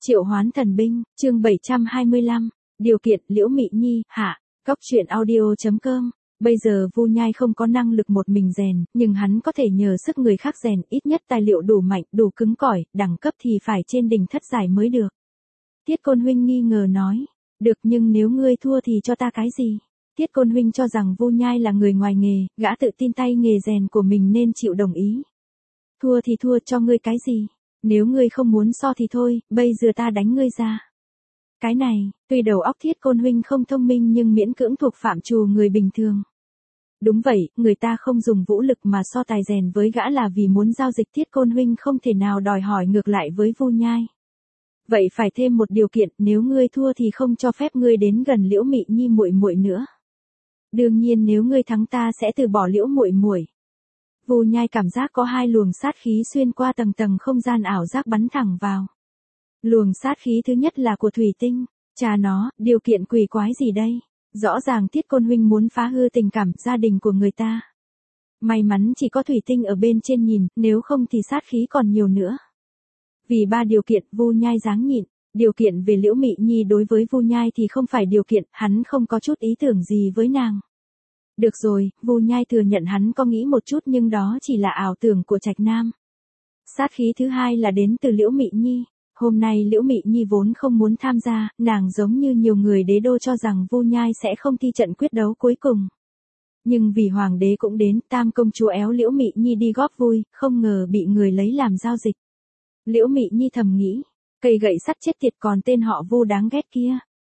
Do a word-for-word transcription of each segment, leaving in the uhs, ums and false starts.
Triệu hoán thần binh, chương bảy trăm hai mươi lăm, điều kiện Liễu Mị Nhi, hạ, Cóc truyện audio chấm com. Bây giờ Vu Nhai không có năng lực một mình rèn, nhưng hắn có thể nhờ sức người khác rèn, ít nhất tài liệu đủ mạnh, đủ cứng cỏi, đẳng cấp thì phải trên đỉnh thất giải mới được. Tiết Côn huynh nghi ngờ nói, được, nhưng nếu ngươi thua thì cho ta cái gì? Tiết Côn huynh cho rằng Vu Nhai là người ngoài nghề, gã tự tin tay nghề rèn của mình nên chịu đồng ý. Thua thì thua, cho ngươi cái gì? Nếu ngươi không muốn so thì thôi, bây giờ ta đánh ngươi ra. Cái này, tuy đầu óc Thiết Côn huynh không thông minh nhưng miễn cưỡng thuộc phạm trù người bình thường. Đúng vậy, người ta không dùng vũ lực mà so tài rèn với gã là vì muốn giao dịch. Thiết Côn huynh không thể nào đòi hỏi ngược lại với Vu Nhai. Vậy phải thêm một điều kiện, nếu ngươi thua thì không cho phép ngươi đến gần Liễu Mị Nhi muội muội nữa. Đương nhiên nếu ngươi thắng ta sẽ từ bỏ Liễu muội muội. Vu Nhai cảm giác có hai luồng sát khí xuyên qua tầng tầng không gian ảo giác bắn thẳng vào. Luồng sát khí thứ nhất là của thủy tinh, cha nó, điều kiện quỷ quái gì đây? Rõ ràng Tiết Côn huynh muốn phá hư tình cảm gia đình của người ta. May mắn chỉ có thủy tinh ở bên trên nhìn, nếu không thì sát khí còn nhiều nữa. Vì ba điều kiện Vu Nhai dáng nhịn, điều kiện về Liễu Mị Nhi đối với Vu Nhai thì không phải điều kiện, hắn không có chút ý tưởng gì với nàng. Được rồi, Vu Nhai thừa nhận hắn có nghĩ một chút nhưng đó chỉ là ảo tưởng của Trạch Nam. Sát khí thứ hai là đến từ Liễu Mị Nhi. Hôm nay Liễu Mị Nhi vốn không muốn tham gia, nàng giống như nhiều người đế đô cho rằng Vu Nhai sẽ không thi trận quyết đấu cuối cùng. Nhưng vì hoàng đế cũng đến, tam công chúa éo Liễu Mị Nhi đi góp vui, không ngờ bị người lấy làm giao dịch. Liễu Mị Nhi thầm nghĩ, cây gậy sắt chết tiệt, còn tên họ Vu đáng ghét kia.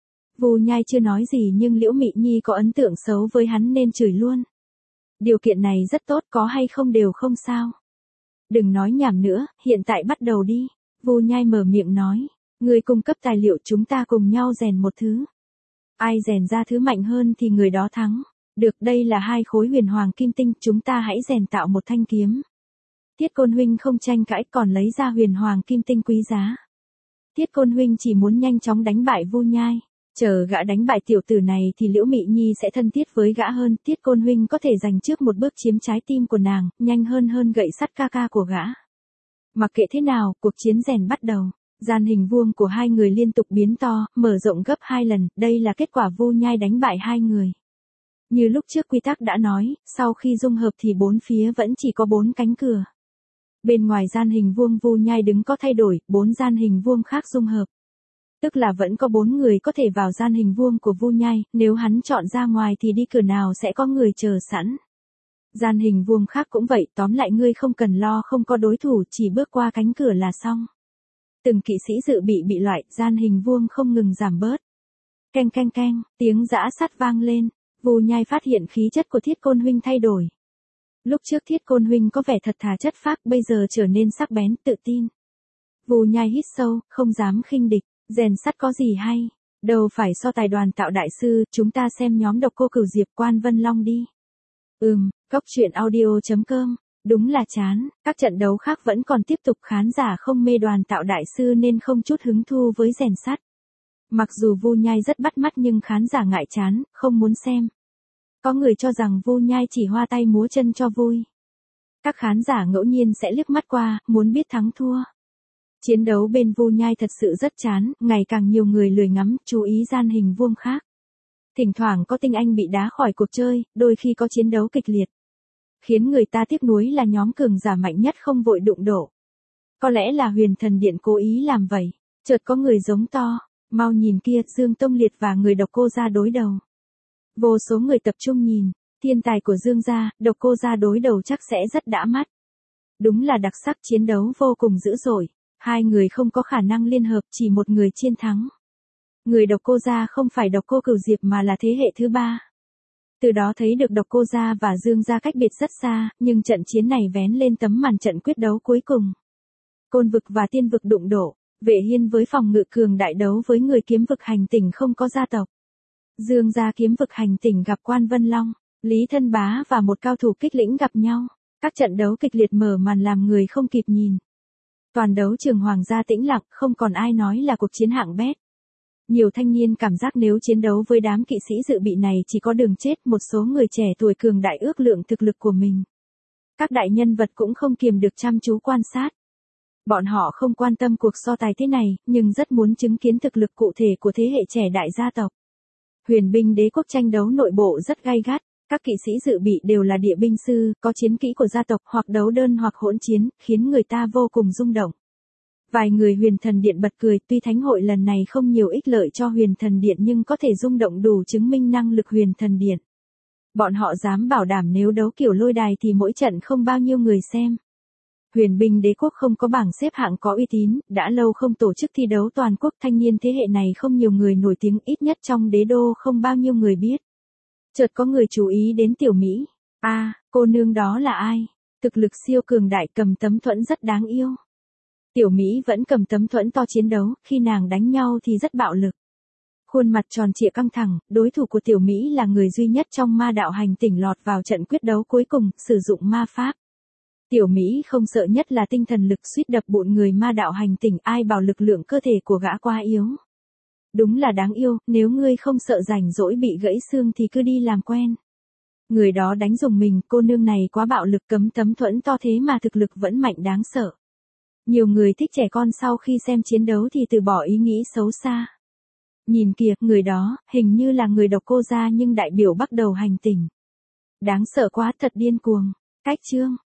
Vu Nhai chưa nói gì nhưng Liễu Mị Nhi có ấn tượng xấu với hắn nên chửi luôn. Điều kiện này rất tốt, có hay không đều không sao. Đừng nói nhảm nữa, hiện tại bắt đầu đi. Vu Nhai mở miệng nói, người cung cấp tài liệu chúng ta cùng nhau rèn một thứ. Ai rèn ra thứ mạnh hơn thì người đó thắng. Được, đây là hai khối huyền hoàng kim tinh, chúng ta hãy rèn tạo một thanh kiếm. Tiết Côn huynh không tranh cãi còn lấy ra huyền hoàng kim tinh quý giá. Tiết Côn huynh chỉ muốn nhanh chóng đánh bại Vu Nhai. Chờ gã đánh bại tiểu tử này thì Liễu Mị Nhi sẽ thân thiết với gã hơn. Tiết Côn huynh có thể giành trước một bước chiếm trái tim của nàng, nhanh hơn hơn gậy sắt ca ca của gã. Mặc kệ thế nào, cuộc chiến rèn bắt đầu. Gian hình vuông của hai người liên tục biến to, mở rộng gấp hai lần, đây là kết quả Vu Nhai đánh bại hai người. Như lúc trước quy tắc đã nói, sau khi dung hợp thì bốn phía vẫn chỉ có bốn cánh cửa. Bên ngoài gian hình vuông Vu Nhai đứng có thay đổi, bốn gian hình vuông khác dung hợp. Tức là vẫn có bốn người có thể vào gian hình vuông của Vu Nhai, nếu hắn chọn ra ngoài thì đi cửa nào sẽ có người chờ sẵn. Gian hình vuông khác cũng vậy, tóm lại ngươi không cần lo không có đối thủ, chỉ bước qua cánh cửa là xong. Từng kỵ sĩ dự bị bị loại, gian hình vuông không ngừng giảm bớt. Keng keng keng, tiếng giã sắt vang lên, Vu Nhai phát hiện khí chất của Thiết Côn huynh thay đổi. Lúc trước Thiết Côn huynh có vẻ thật thà chất phác, bây giờ trở nên sắc bén, tự tin. Vu Nhai hít sâu, không dám khinh địch, rèn sắt có gì hay, đâu phải so tài đoàn tạo đại sư, chúng ta xem nhóm Độc Cô Cửu Diệp Quan Vân Long đi. Ừm, Cóc truyện audio chấm com, đúng là chán, các trận đấu khác vẫn còn tiếp tục, khán giả không mê đoàn tạo đại sư nên không chút hứng thu với rèn sắt. Mặc dù Vu Nhai rất bắt mắt nhưng khán giả ngại chán, không muốn xem. Có người cho rằng Vu Nhai chỉ hoa tay múa chân cho vui. Các khán giả ngẫu nhiên sẽ liếc mắt qua, muốn biết thắng thua. Chiến đấu bên Vu Nhai thật sự rất chán, ngày càng nhiều người lười ngắm, chú ý gian hình vuông khác. Thỉnh thoảng có tinh anh bị đá khỏi cuộc chơi, đôi khi có chiến đấu kịch liệt. Khiến người ta tiếc nuối là nhóm cường giả mạnh nhất không vội đụng độ. Có lẽ là Huyền Thần Điện cố ý làm vậy. Chợt có người giống to, mau nhìn kia, Dương Tông Liệt và người Độc Cô gia đối đầu. Vô số người tập trung nhìn, thiên tài của Dương gia, Độc Cô gia đối đầu chắc sẽ rất đã mắt. Đúng là đặc sắc, chiến đấu vô cùng dữ dội. Hai người không có khả năng liên hợp, chỉ một người chiến thắng. Người Độc Cô gia không phải Độc Cô Cửu Diệp mà là thế hệ thứ ba. Từ đó thấy được Độc Cô gia và Dương gia cách biệt rất xa, nhưng trận chiến này vén lên tấm màn trận quyết đấu cuối cùng. Côn vực và tiên vực đụng độ, Vệ Hiên với phòng ngự cường đại đấu với người kiếm vực hành tỉnh không có gia tộc. Dương gia kiếm vực hành tỉnh gặp Quan Vân Long, Lý Thân Bá và một cao thủ kích lĩnh gặp nhau. Các trận đấu kịch liệt mở màn làm người không kịp nhìn. Toàn đấu trường hoàng gia tĩnh lặng, không còn ai nói là cuộc chiến hạng bét. Nhiều thanh niên cảm giác nếu chiến đấu với đám kỵ sĩ dự bị này chỉ có đường chết, một số người trẻ tuổi cường đại ước lượng thực lực của mình. Các đại nhân vật cũng không kiềm được chăm chú quan sát. Bọn họ không quan tâm cuộc so tài thế này, nhưng rất muốn chứng kiến thực lực cụ thể của thế hệ trẻ đại gia tộc. Huyền binh đế quốc tranh đấu nội bộ rất gay gắt, các kỵ sĩ dự bị đều là địa binh sư, có chiến kỹ của gia tộc hoặc đấu đơn hoặc hỗn chiến, khiến người ta vô cùng rung động. Vài người huyền thần điện bật cười, tuy thánh hội lần này không nhiều ích lợi cho huyền thần điện nhưng có thể rung động đủ chứng minh năng lực huyền thần điện. Bọn họ dám bảo đảm nếu đấu kiểu lôi đài thì mỗi trận không bao nhiêu người xem. Huyền binh đế quốc không có bảng xếp hạng có uy tín, đã lâu không tổ chức thi đấu toàn quốc, thanh niên thế hệ này không nhiều người nổi tiếng, ít nhất trong đế đô không bao nhiêu người biết. Chợt có người chú ý đến Tiểu Mỹ. A, à, cô nương đó là ai? Thực lực siêu cường đại, cầm tấm thuẫn rất đáng yêu. Tiểu Mỹ vẫn cầm tấm thuẫn to chiến đấu, khi nàng đánh nhau thì rất bạo lực. Khuôn mặt tròn trịa căng thẳng, đối thủ của Tiểu Mỹ là người duy nhất trong ma đạo hành tỉnh lọt vào trận quyết đấu cuối cùng, sử dụng ma pháp. Tiểu Mỹ không sợ nhất là tinh thần lực, suýt đập bụn người ma đạo hành tỉnh, ai bảo lực lượng cơ thể của gã quá yếu. Đúng là đáng yêu, nếu ngươi không sợ rảnh rỗi bị gãy xương thì cứ đi làm quen. Người đó đánh dùng mình, cô nương này quá bạo lực, cấm tấm thuẫn to thế mà thực lực vẫn mạnh đáng sợ. Nhiều người thích trẻ con sau khi xem chiến đấu thì từ bỏ ý nghĩ xấu xa. Nhìn kìa, người đó, hình như là người độc cô gia nhưng đại biểu bắt đầu hành tỉnh. Đáng sợ quá, thật điên cuồng. Cách chương.